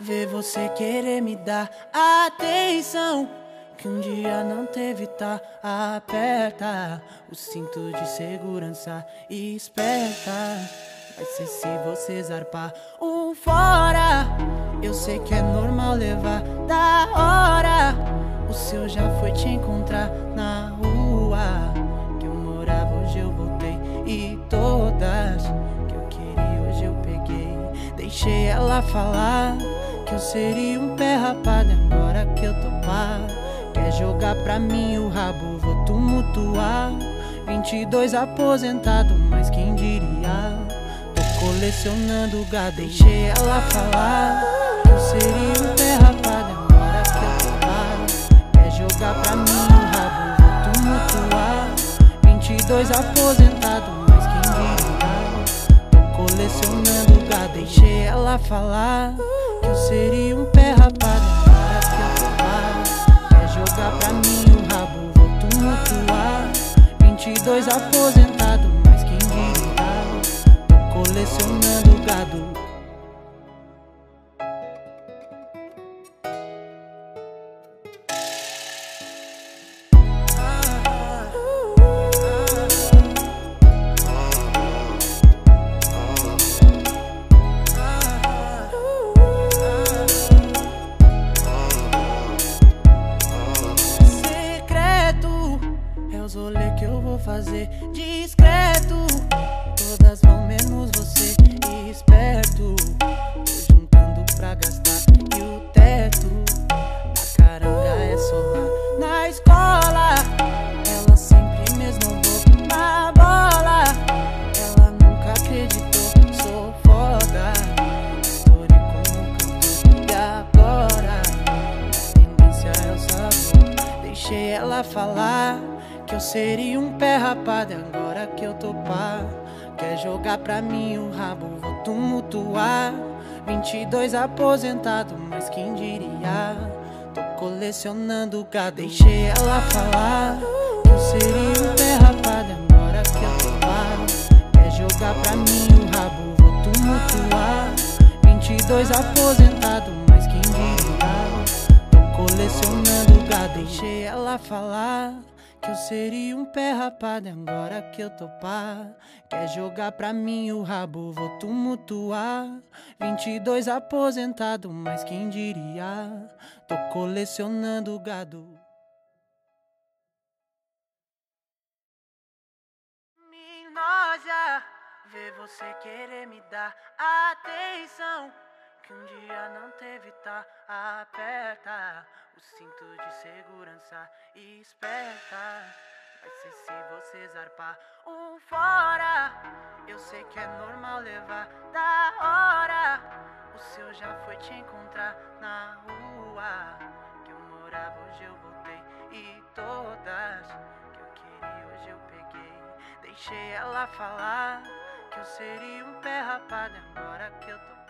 ver você querer me dar atenção que um dia não teve, tá? Aperta o cinto de segurança e esperta. Vai ser se você zarpar um fora. Eu sei que é normal levar da hora. O seu já foi te encontrar na rua que eu morava, hoje eu voltei. E todas que eu queria, hoje eu peguei. Deixei ela falar que eu seria um pé rapado. Agora que eu topar, quer jogar pra mim o rabo, vou tumultuar. 22 aposentado, mas quem diria? Tô colecionando gado. Deixei ela falar que eu seria um pé rapado. Agora que eu topar, quer jogar pra mim o rabo, vou tumultuar. 22 aposentado, mas quem diria? Tô colecionando gado. Deixei ela falar que eu seria um pé rapado. Agora que eu topar, quer jogar pra mim o rabo, vou tumultuar. 22 aposentado, mas quem diria? Tô colecionando gado. Os rolê que eu vou fazer discreto, todas vão menos você e esperto. Tô juntando pra gastar e o teto da caranga é solar. Na escola, ela sempre mesmo vou na bola. Ela nunca acreditou, sou foda. Estourei como cantor e agora a tendência é o sabor. Deixei ela falar que eu seria um pé rapado. Agora que eu topar, quer jogar pra mim o rabo, vou tumultuar. 22 aposentado, mas quem diria? Tô colecionando gado. Deixei ela falar que eu seria um pé rapado. Agora que eu topar, quer jogar pra mim o rabo, vou tumultuar. 22 aposentado, mas quem diria? Tô colecionando gado. Deixei ela falar que eu seria um pé rapado. Agora que eu topar, quer jogar pra mim o rabo, vou tumultuar. 22 aposentado, mas quem diria? Tô colecionando gado. Me noja ver você querer me dar atenção que um dia não teve, tá? Aperta o cinto de segurança e esperta. Vai ser se você zarpar um fora. Eu sei que é normal levar da hora. O seu já foi te encontrar na rua que eu morava, hoje eu voltei. E todas que eu queria, hoje eu peguei. Deixei ela falar que eu seria um pé rapado. Agora que eu tô